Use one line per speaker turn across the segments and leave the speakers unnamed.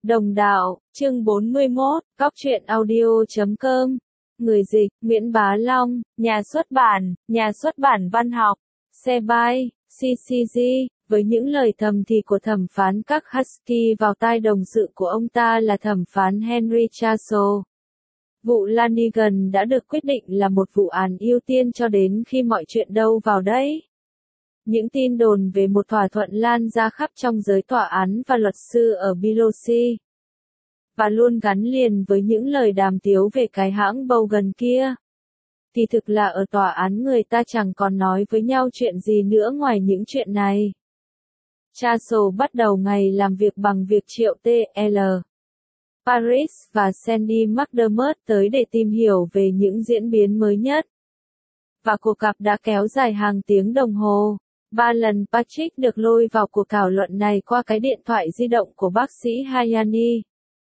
Đồng đạo, chương 41, Cóc truyện audio.com. Người dịch, Nguyễn Bá Long, nhà xuất bản văn học, xe bay, CCG, với những lời thầm thì của thẩm phán các Husky vào tai đồng sự của ông ta là thẩm phán Henry Chassel. Vụ Lanigan đã được quyết định là một vụ án ưu tiên cho đến khi mọi chuyện đâu vào đấy. Những tin đồn về một thỏa thuận lan ra khắp trong giới tòa án và luật sư ở Biloxi. Và luôn gắn liền với những lời đàm tiếu về cái hãng Bogan kia. Thì thực là ở tòa án người ta chẳng còn nói với nhau chuyện gì nữa ngoài những chuyện này. Chassel bắt đầu ngày làm việc bằng việc triệu T.L. Paris và Sandy McDermott tới để tìm hiểu về những diễn biến mới nhất. Và cuộc gặp đã kéo dài hàng tiếng đồng hồ. 3 lần Patrick được lôi vào cuộc thảo luận này qua cái điện thoại di động của bác sĩ Hayani.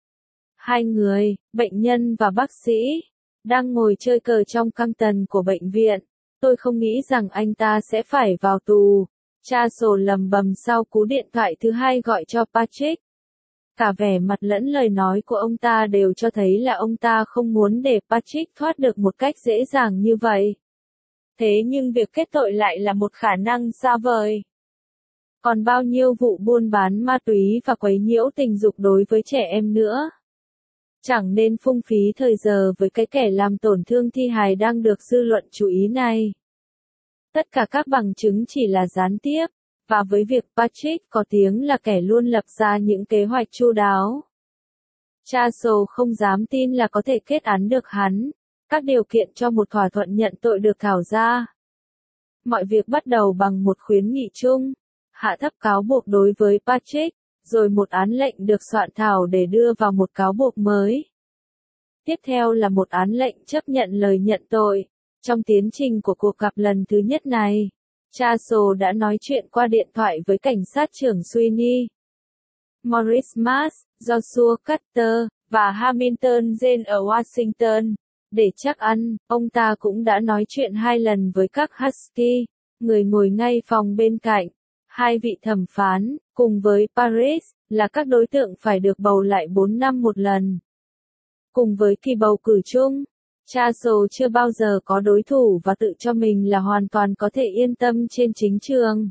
Hai người, bệnh nhân và bác sĩ, đang ngồi chơi cờ trong căng tần của bệnh viện. Tôi không nghĩ rằng anh ta sẽ phải vào tù. Chassel lầm bầm sau cú điện thoại thứ hai gọi cho Patrick. Cả vẻ mặt lẫn lời nói của ông ta đều cho thấy là ông ta không muốn để Patrick thoát được một cách dễ dàng như vậy. Thế nhưng việc kết tội lại là một khả năng xa vời. Còn bao nhiêu vụ buôn bán ma túy và quấy nhiễu tình dục đối với trẻ em nữa. Chẳng nên phung phí thời giờ với cái kẻ làm tổn thương thi hài đang được dư luận chú ý này. Tất cả các bằng chứng chỉ là gián tiếp, và với việc Patrick có tiếng là kẻ luôn lập ra những kế hoạch chu đáo. Chassel không dám tin là có thể kết án được hắn. Các điều kiện cho một thỏa thuận nhận tội được thảo ra. Mọi việc bắt đầu bằng một khuyến nghị chung, hạ thấp cáo buộc đối với Patrick, rồi một án lệnh được soạn thảo để đưa vào một cáo buộc mới. Tiếp theo là một án lệnh chấp nhận lời nhận tội. Trong tiến trình của cuộc gặp lần thứ nhất này, Chassel đã nói chuyện qua điện thoại với cảnh sát trưởng Sweeney, Morris Mars, Joshua Carter, và Hamilton Jane ở Washington. Để chắc ăn, ông ta cũng đã nói chuyện 2 lần với các Husky, người ngồi ngay phòng bên cạnh. 2 vị thẩm phán, cùng với Paris, là các đối tượng phải được bầu lại 4 năm một lần. Cùng với kỳ bầu cử chung, Chassel chưa bao giờ có đối thủ và tự cho mình là hoàn toàn có thể yên tâm trên chính trường.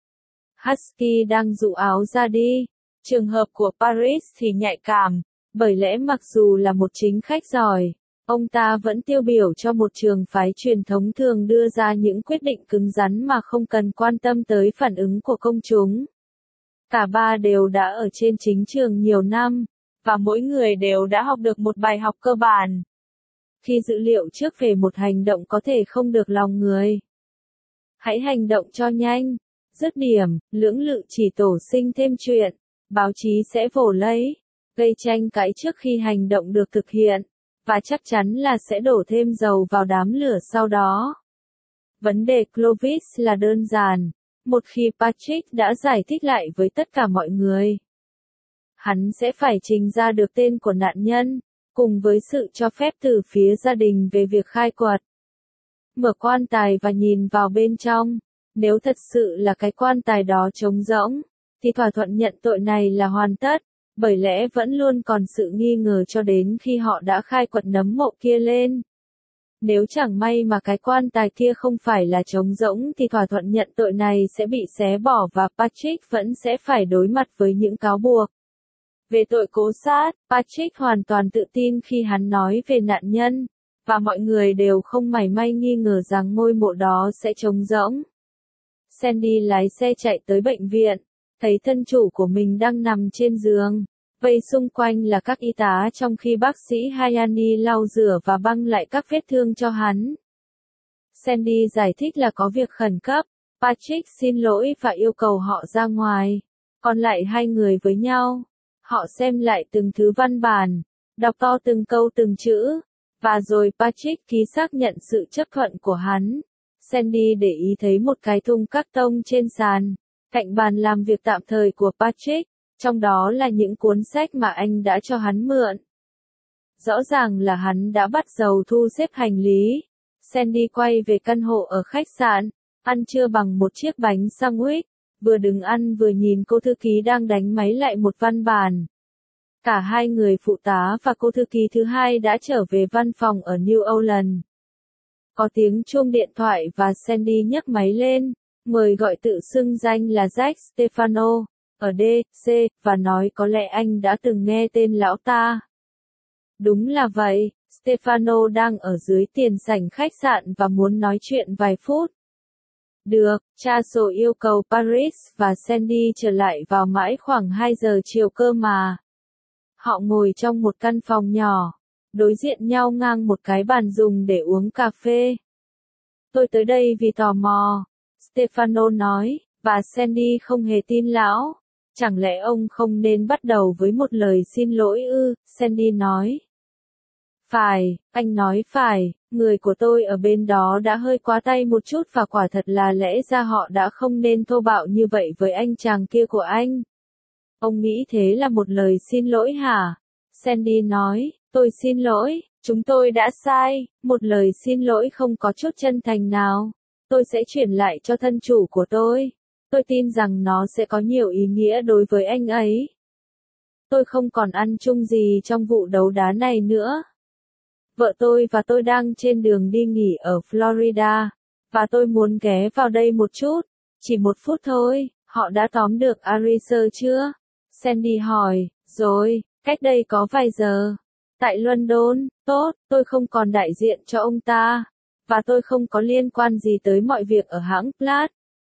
Husky đang dụ áo ra đi. Trường hợp của Paris thì nhạy cảm, bởi lẽ mặc dù là một chính khách giỏi, ông ta vẫn tiêu biểu cho một trường phái truyền thống thường đưa ra những quyết định cứng rắn mà không cần quan tâm tới phản ứng của công chúng. Cả ba đều đã ở trên chính trường nhiều năm, và mỗi người đều đã học được một bài học cơ bản. Khi dự liệu trước về một hành động có thể không được lòng người, hãy hành động cho nhanh, dứt điểm, lưỡng lự chỉ tổ sinh thêm chuyện, báo chí sẽ vồ lấy, gây tranh cãi trước khi hành động được thực hiện. Và chắc chắn là sẽ đổ thêm dầu vào đám lửa sau đó. Vấn đề Clovis là đơn giản. Một khi Patrick đã giải thích lại với tất cả mọi người, hắn sẽ phải trình ra được tên của nạn nhân, cùng với sự cho phép từ phía gia đình về việc khai quật. Mở quan tài và nhìn vào bên trong. Nếu thật sự là cái quan tài đó trống rỗng, thì thỏa thuận nhận tội này là hoàn tất. Bởi lẽ vẫn luôn còn sự nghi ngờ cho đến khi họ đã khai quật nấm mộ kia lên. Nếu chẳng may mà cái quan tài kia không phải là trống rỗng thì thỏa thuận nhận tội này sẽ bị xé bỏ và Patrick vẫn sẽ phải đối mặt với những cáo buộc. Về tội cố sát, Patrick hoàn toàn tự tin khi hắn nói về nạn nhân, và mọi người đều không mảy may nghi ngờ rằng ngôi mộ đó sẽ trống rỗng. Sandy lái xe chạy tới bệnh viện. Thấy thân chủ của mình đang nằm trên giường, vây xung quanh là các y tá trong khi bác sĩ Hayani lau rửa và băng lại các vết thương cho hắn. Sandy giải thích là có việc khẩn cấp, Patrick xin lỗi và yêu cầu họ ra ngoài. Còn lại 2 người với nhau, họ xem lại từng thứ văn bản, đọc to từng câu từng chữ, và rồi Patrick ký xác nhận sự chấp thuận của hắn. Sandy để ý thấy một cái thùng các tông trên sàn, cạnh bàn làm việc tạm thời của Patrick, trong đó là những cuốn sách mà anh đã cho hắn mượn. Rõ ràng là hắn đã bắt đầu thu xếp hành lý. Sandy quay về căn hộ ở khách sạn, ăn trưa bằng một chiếc bánh sandwich, vừa đứng ăn vừa nhìn cô thư ký đang đánh máy lại một văn bản. Cả hai người phụ tá và cô thư ký thứ hai đã trở về văn phòng ở New Orleans. Có tiếng chuông điện thoại và Sandy nhấc máy lên, mời gọi tự xưng danh là Jack Stefano, ở D.C., và nói có lẽ anh đã từng nghe tên lão ta. Đúng là vậy, Stefano đang ở dưới tiền sảnh khách sạn và muốn nói chuyện vài phút. Được, Chaso yêu cầu Paris và Sandy trở lại vào mãi khoảng 2 giờ chiều cơ mà. Họ ngồi trong một căn phòng nhỏ, đối diện nhau ngang một cái bàn dùng để uống cà phê. Tôi tới đây vì tò mò, Stefano nói, và Sandy không hề tin lão. Chẳng lẽ ông không nên bắt đầu với một lời xin lỗi ư, Sandy nói. Phải, anh nói phải, người của tôi ở bên đó đã hơi quá tay một chút và quả thật là lẽ ra họ đã không nên thô bạo như vậy với anh chàng kia của anh. Ông nghĩ thế là một lời xin lỗi hả? Sandy nói, tôi xin lỗi, chúng tôi đã sai, một lời xin lỗi không có chút chân thành nào. Tôi sẽ chuyển lại cho thân chủ của tôi. Tôi tin rằng nó sẽ có nhiều ý nghĩa đối với anh ấy. Tôi không còn ăn chung gì trong vụ đấu đá này nữa. Vợ tôi và tôi đang trên đường đi nghỉ ở Florida, và tôi muốn ghé vào đây một chút, chỉ một phút thôi. Họ đã tóm được Ariser chưa? Sandy hỏi, rồi, cách đây có vài giờ. Tại London, tốt, tôi không còn đại diện cho ông ta, và tôi không có liên quan gì tới mọi việc ở hãng Plaid.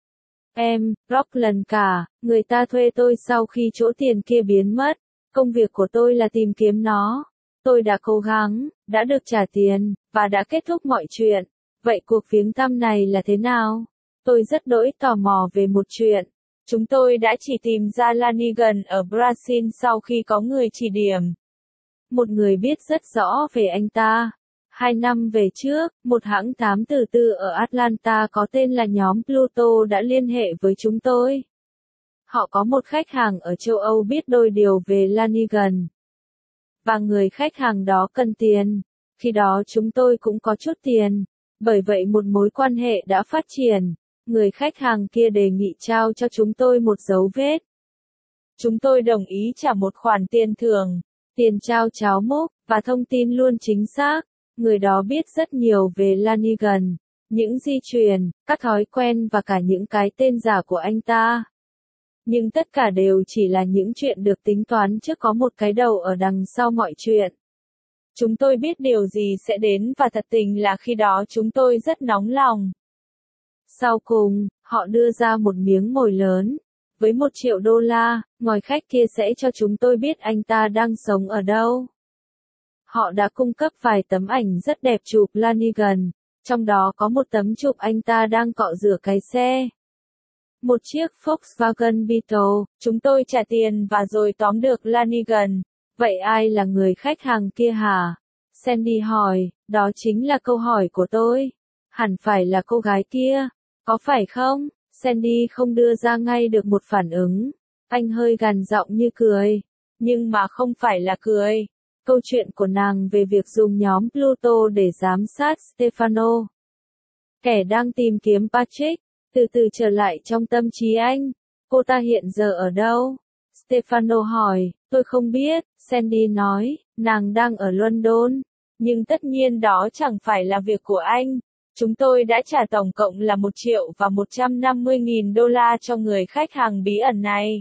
Rockland cả, người ta thuê tôi sau khi chỗ tiền kia biến mất. Công việc của tôi là tìm kiếm nó. Tôi đã cố gắng, đã được trả tiền, và đã kết thúc mọi chuyện. Vậy cuộc viếng thăm này là thế nào? Tôi rất đỗi tò mò về một chuyện. Chúng tôi đã chỉ tìm ra Lanigan ở Brazil sau khi có người chỉ điểm. Một người biết rất rõ về anh ta. 2 năm về trước, một hãng thám tử tư ở Atlanta có tên là nhóm Pluto đã liên hệ với chúng tôi. Họ có một khách hàng ở châu Âu biết đôi điều về Lanigan. Và người khách hàng đó cần tiền. Khi đó chúng tôi cũng có chút tiền. Bởi vậy một mối quan hệ đã phát triển. Người khách hàng kia đề nghị trao cho chúng tôi một dấu vết. Chúng tôi đồng ý trả một khoản tiền thưởng, tiền trao cháo múc, và thông tin luôn chính xác. Người đó biết rất nhiều về Lanigan, những di truyền, các thói quen và cả những cái tên giả của anh ta. Nhưng tất cả đều chỉ là những chuyện được tính toán trước có một cái đầu ở đằng sau mọi chuyện. Chúng tôi biết điều gì sẽ đến và thật tình là khi đó chúng tôi rất nóng lòng. Sau cùng, họ đưa ra một miếng mồi lớn. Với $1 triệu, ngòi khách kia sẽ cho chúng tôi biết anh ta đang sống ở đâu. Họ đã cung cấp vài tấm ảnh rất đẹp chụp Lanigan, trong đó có một tấm chụp anh ta đang cọ rửa cái xe. Một chiếc Volkswagen Beetle, chúng tôi trả tiền và rồi tóm được Lanigan. Vậy ai là người khách hàng kia hả? Sandy hỏi, đó chính là câu hỏi của tôi. Hẳn phải là cô gái kia, có phải không? Sandy không đưa ra ngay được một phản ứng. Anh hơi gằn giọng như cười. Nhưng mà không phải là cười. Câu chuyện của nàng về việc dùng nhóm Pluto để giám sát Stefano. Kẻ đang tìm kiếm Patrick, từ từ trở lại trong tâm trí anh. Cô ta hiện giờ ở đâu? Stefano hỏi, tôi không biết, Sandy nói, nàng đang ở London. Nhưng tất nhiên đó chẳng phải là việc của anh. Chúng tôi đã trả tổng cộng là $1 triệu và $150.000 cho người khách hàng bí ẩn này.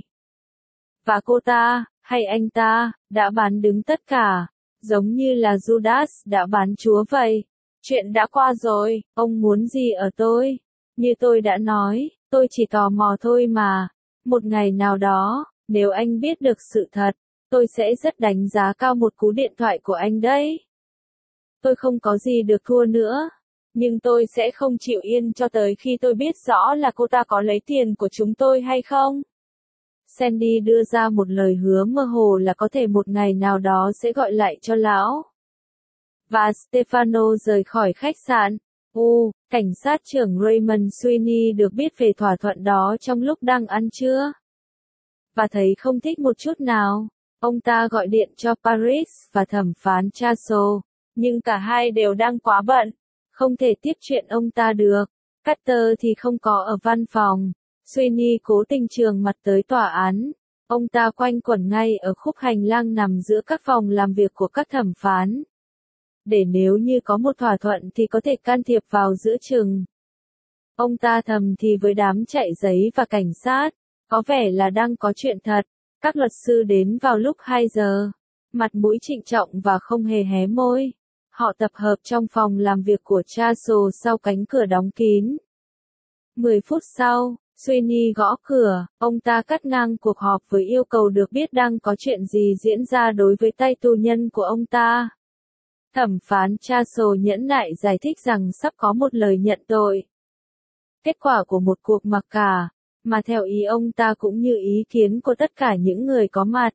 Và cô ta, hay anh ta, đã bán đứng tất cả, giống như là Judas đã bán Chúa vậy. Chuyện đã qua rồi, ông muốn gì ở tôi? Như tôi đã nói, tôi chỉ tò mò thôi mà. Một ngày nào đó, nếu anh biết được sự thật, tôi sẽ rất đánh giá cao một cú điện thoại của anh đấy. Tôi không có gì được thua nữa. Nhưng tôi sẽ không chịu yên cho tới khi tôi biết rõ là cô ta có lấy tiền của chúng tôi hay không. Sandy đưa ra một lời hứa mơ hồ là có thể một ngày nào đó sẽ gọi lại cho lão. Và Stefano rời khỏi khách sạn. Cảnh sát trưởng Raymond Sweeney được biết về thỏa thuận đó trong lúc đang ăn trưa. Và thấy không thích một chút nào. Ông ta gọi điện cho Paris và thẩm phán Chaso. Nhưng cả hai đều đang quá bận. Không thể tiếp chuyện ông ta được. Carter thì không có ở văn phòng. Sweeney cố tình trường mặt tới tòa án. Ông ta quanh quẩn ngay ở khúc hành lang nằm giữa các phòng làm việc của các thẩm phán. Để nếu như có một thỏa thuận thì có thể can thiệp vào giữa chừng. Ông ta thầm thì với đám chạy giấy và cảnh sát, có vẻ là đang có chuyện thật. Các luật sư đến vào lúc 2 giờ, mặt mũi trịnh trọng và không hề hé môi. Họ tập hợp trong phòng làm việc của Charles sau cánh cửa đóng kín. 10 phút sau, Sweeney gõ cửa, ông ta cắt ngang cuộc họp với yêu cầu được biết đang có chuyện gì diễn ra đối với tay tù nhân của ông ta. Thẩm phán Charles nhẫn nại giải thích rằng sắp có một lời nhận tội. Kết quả của một cuộc mặc cả, mà theo ý ông ta cũng như ý kiến của tất cả những người có mặt,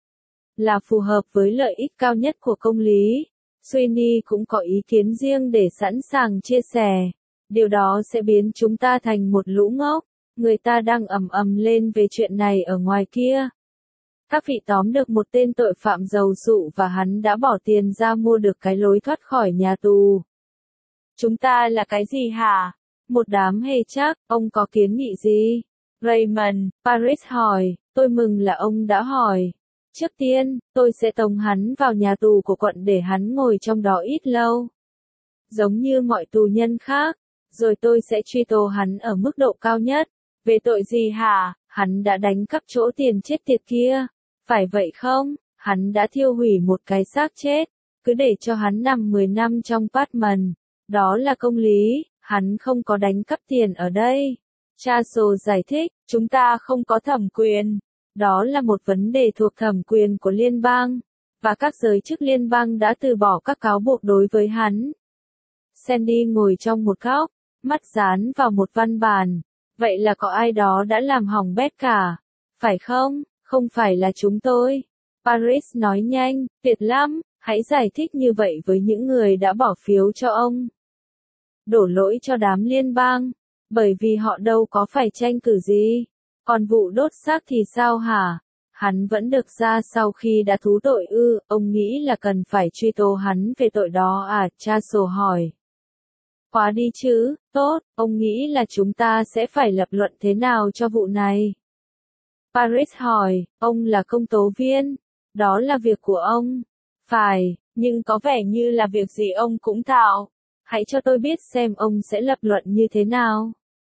là phù hợp với lợi ích cao nhất của công lý. Sweeney cũng có ý kiến riêng để sẵn sàng chia sẻ. Điều đó sẽ biến chúng ta thành một lũ ngốc. Người ta đang ầm ầm lên về chuyện này ở ngoài kia. Các vị tóm được một tên tội phạm giàu sụ và hắn đã bỏ tiền ra mua được cái lối thoát khỏi nhà tù. Chúng ta là cái gì hả? Một đám hề chắc, ông có kiến nghị gì? Raymond, Paris hỏi, tôi mừng là ông đã hỏi. Trước tiên, tôi sẽ tống hắn vào nhà tù của quận để hắn ngồi trong đó ít lâu. Giống như mọi tù nhân khác, rồi tôi sẽ truy tố hắn ở mức độ cao nhất. Về tội gì hả? Hắn đã đánh cắp chỗ tiền chết tiệt kia. Phải vậy không? Hắn đã thiêu hủy một cái xác chết. Cứ để cho hắn nằm 10 năm trong Patman. Đó là công lý, hắn không có đánh cắp tiền ở đây. Charles giải thích, chúng ta không có thẩm quyền. Đó là một vấn đề thuộc thẩm quyền của liên bang. Và các giới chức liên bang đã từ bỏ các cáo buộc đối với hắn. Sandy ngồi trong một góc, mắt dán vào một văn bản. Vậy là có ai đó đã làm hỏng bét cả. Phải không? Không phải là chúng tôi. Paris nói nhanh, tuyệt lắm, hãy giải thích như vậy với những người đã bỏ phiếu cho ông. Đổ lỗi cho đám liên bang, bởi vì họ đâu có phải tranh cử gì. Còn vụ đốt xác thì sao hả? Hắn vẫn được ra sau khi đã thú tội ư? Ông nghĩ là cần phải truy tố hắn về tội đó à? Charles hỏi. Quá đi chứ, tốt, ông nghĩ là chúng ta sẽ phải lập luận thế nào cho vụ này? Paris hỏi, ông là công tố viên, đó là việc của ông. Phải, nhưng có vẻ như là việc gì ông cũng thạo. Hãy cho tôi biết xem ông sẽ lập luận như thế nào.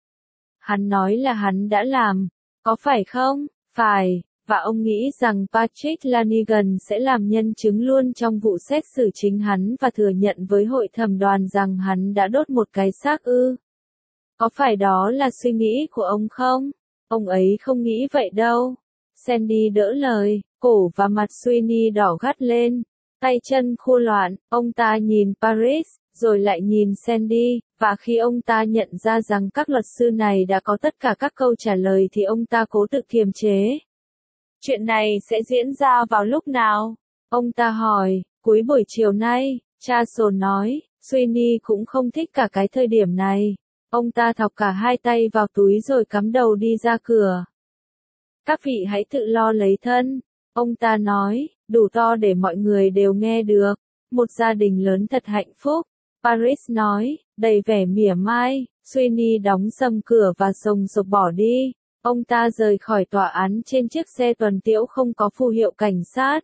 Hắn nói là hắn đã làm, có phải không? Phải, và ông nghĩ rằng Patrick Lanigan sẽ làm nhân chứng luôn trong vụ xét xử chính hắn và thừa nhận với hội thẩm đoàn rằng hắn đã đốt một cái xác ư? Có phải đó là suy nghĩ của ông không? Ông ấy không nghĩ vậy đâu. Sandy đỡ lời, cổ và mặt Sweeney đỏ gắt lên, tay chân khô loạn, ông ta nhìn Paris, rồi lại nhìn Sandy, và khi ông ta nhận ra rằng các luật sư này đã có tất cả các câu trả lời thì ông ta cố tự kiềm chế. Chuyện này sẽ diễn ra vào lúc nào? Ông ta hỏi, cuối buổi chiều nay, Charles nói, Sweeney cũng không thích cả cái thời điểm này. Ông ta thọc cả hai tay vào túi rồi cắm đầu đi ra cửa. Các vị hãy tự lo lấy thân. Ông ta nói, đủ to để mọi người đều nghe được. Một gia đình lớn thật hạnh phúc. Paris nói, đầy vẻ mỉa mai. Sweeney đóng sầm cửa và sồng sộc bỏ đi. Ông ta rời khỏi tòa án trên chiếc xe tuần tiễu không có phù hiệu cảnh sát.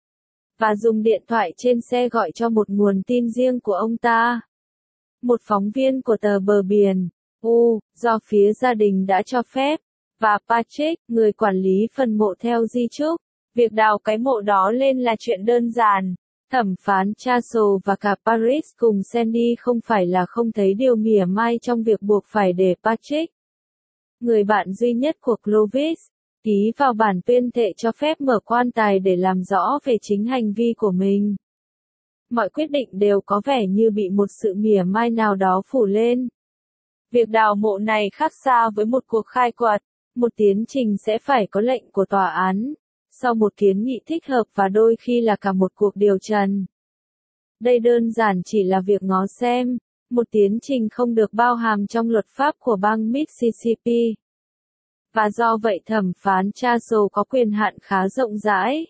Và dùng điện thoại trên xe gọi cho một nguồn tin riêng của ông ta. Một phóng viên của tờ Bờ Biển, do phía gia đình đã cho phép. Và Patrick, người quản lý phần mộ theo di chúc. Việc đào cái mộ đó lên là chuyện đơn giản. Thẩm phán Charles và cả Paris cùng Sandy không phải là không thấy điều mỉa mai trong việc buộc phải để Patrick, người bạn duy nhất của Clovis, ký vào bản tuyên thệ cho phép mở quan tài để làm rõ về chính hành vi của mình. Mọi quyết định đều có vẻ như bị một sự mỉa mai nào đó phủ lên. Việc đào mộ này khác xa với một cuộc khai quật. Một tiến trình sẽ phải có lệnh của tòa án, sau một kiến nghị thích hợp và đôi khi là cả một cuộc điều trần. Đây đơn giản chỉ là việc ngó xem, một tiến trình không được bao hàm trong luật pháp của bang Mississippi. Và do vậy thẩm phán Charles có quyền hạn khá rộng rãi.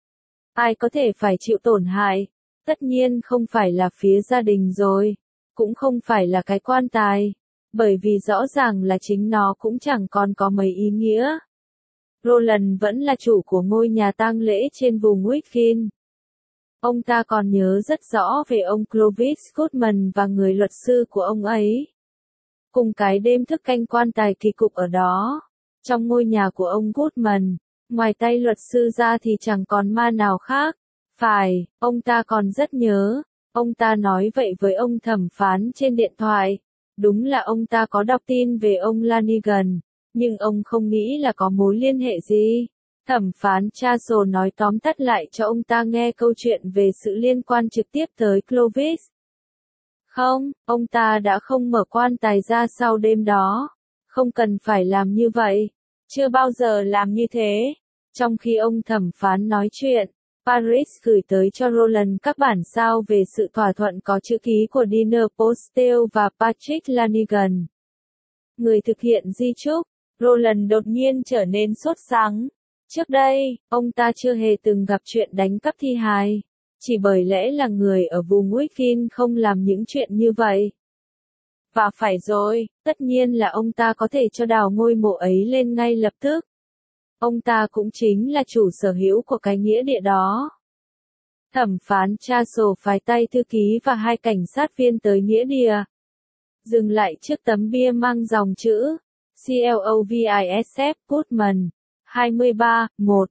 Ai có thể phải chịu tổn hại? Tất nhiên không phải là phía gia đình rồi, cũng không phải là cái quan tài. Bởi vì rõ ràng là chính nó cũng chẳng còn có mấy ý nghĩa. Roland vẫn là chủ của ngôi nhà tang lễ trên vùng Wickfield. Ông ta còn nhớ rất rõ về ông Clovis Goodman và người luật sư của ông ấy. Cùng cái đêm thức canh quan tài kỳ cục ở đó. Trong ngôi nhà của ông Goodman, ngoài tay luật sư ra thì chẳng còn ma nào khác. Phải, ông ta còn rất nhớ. Ông ta nói vậy với ông thẩm phán trên điện thoại. Đúng là ông ta có đọc tin về ông Lanigan, nhưng ông không nghĩ là có mối liên hệ gì. Thẩm phán Chasel nói tóm tắt lại cho ông ta nghe câu chuyện về sự liên quan trực tiếp tới Clovis. Không, ông ta đã không mở quan tài ra sau đêm đó. Không cần phải làm như vậy. Chưa bao giờ làm như thế. Trong khi ông thẩm phán nói chuyện, Paris gửi tới cho Roland các bản sao về sự thỏa thuận có chữ ký của Dina Postel và Patrick Lanigan. Người thực hiện di chúc, Roland đột nhiên trở nên sốt sắng. Trước đây, ông ta chưa hề từng gặp chuyện đánh cắp thi hài. Chỉ bởi lẽ là người ở vùng Wickfield không làm những chuyện như vậy. Và phải rồi, tất nhiên là ông ta có thể cho đào ngôi mộ ấy lên ngay lập tức. Ông ta cũng chính là chủ sở hữu của cái nghĩa địa đó. Thẩm phán Chasel phái tay thư ký và 2 cảnh sát viên tới nghĩa địa. Dừng lại trước tấm bia mang dòng chữ Clovis Goodman, 23, 1,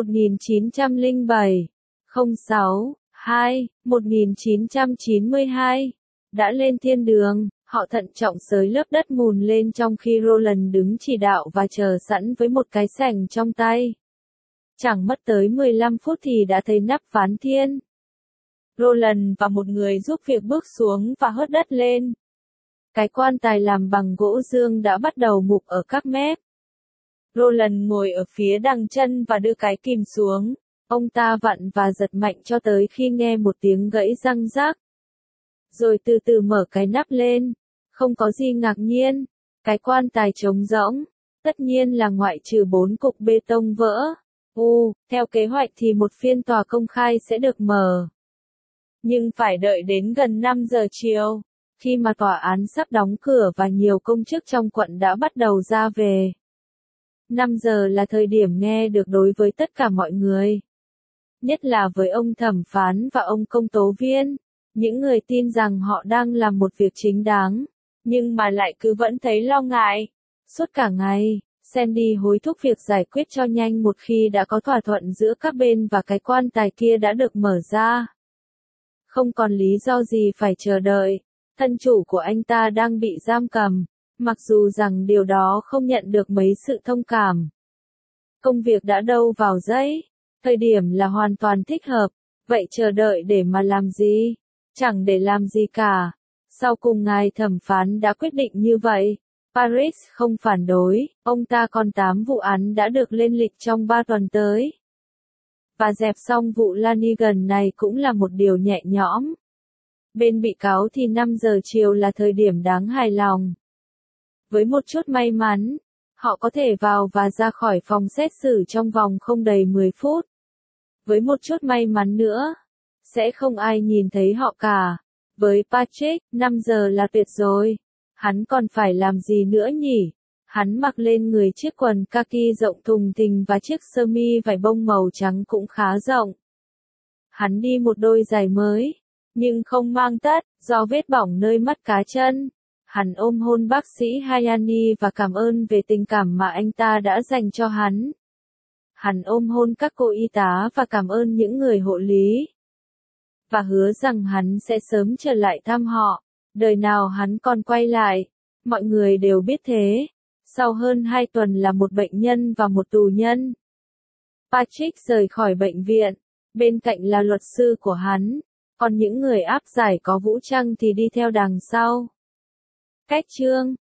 1907, 06, 2, 1992. Đã lên thiên đường, họ thận trọng xới lớp đất mùn lên trong khi Roland đứng chỉ đạo và chờ sẵn với một cái sành trong tay. Chẳng mất tới 15 phút thì đã thấy nắp ván thiên. Roland và một người giúp việc bước xuống và hớt đất lên. Cái quan tài làm bằng gỗ dương đã bắt đầu mục ở các mép. Roland ngồi ở phía đằng chân và đưa cái kìm xuống. Ông ta vặn và giật mạnh cho tới khi nghe một tiếng gãy răng rác. Rồi từ từ mở cái nắp lên. Không có gì ngạc nhiên. Cái quan tài trống rỗng. Tất nhiên là ngoại trừ 4 cục bê tông vỡ. Theo kế hoạch thì một phiên tòa công khai sẽ được mở. Nhưng phải đợi đến gần 5 giờ chiều. Khi mà tòa án sắp đóng cửa và nhiều công chức trong quận đã bắt đầu ra về. 5 giờ là thời điểm nghe được đối với tất cả mọi người. Nhất là với ông thẩm phán và ông công tố viên. Những người tin rằng họ đang làm một việc chính đáng, nhưng mà lại cứ vẫn thấy lo ngại. Suốt cả ngày, Sandy hối thúc việc giải quyết cho nhanh một khi đã có thỏa thuận giữa các bên và cái quan tài kia đã được mở ra. Không còn lý do gì phải chờ đợi. Thân chủ của anh ta đang bị giam cầm, mặc dù rằng điều đó không nhận được mấy sự thông cảm. Công việc đã đâu vào giấy, thời điểm là hoàn toàn thích hợp, vậy chờ đợi để mà làm gì? Chẳng để làm gì cả. Sau cùng ngài thẩm phán đã quyết định như vậy. Paris không phản đối, ông ta còn 8 vụ án đã được lên lịch trong 3 tuần tới. Và dẹp xong vụ Lanigan này cũng là một điều nhẹ nhõm. Bên bị cáo thì 5 giờ chiều là thời điểm đáng hài lòng. Với một chút may mắn, họ có thể vào và ra khỏi phòng xét xử trong vòng không đầy 10 phút. Với một chút may mắn nữa, sẽ không ai nhìn thấy họ cả. Với Patrick, 5 giờ là tuyệt rồi. Hắn còn phải làm gì nữa nhỉ? Hắn mặc lên người chiếc quần kaki rộng thùng thình và chiếc sơ mi vải bông màu trắng cũng khá rộng. Hắn đi một đôi giày mới, nhưng không mang tất, do vết bỏng nơi mắt cá chân. Hắn ôm hôn bác sĩ Hayani và cảm ơn về tình cảm mà anh ta đã dành cho hắn. Hắn ôm hôn các cô y tá và cảm ơn những người hộ lý. Và hứa rằng hắn sẽ sớm trở lại thăm họ. Đời nào hắn còn quay lại. Mọi người đều biết thế. Sau hơn 2 tuần là một bệnh nhân và một tù nhân. Patrick rời khỏi bệnh viện. Bên cạnh là luật sư của hắn. Còn những người áp giải có vũ trang thì đi theo đằng sau. Cách chương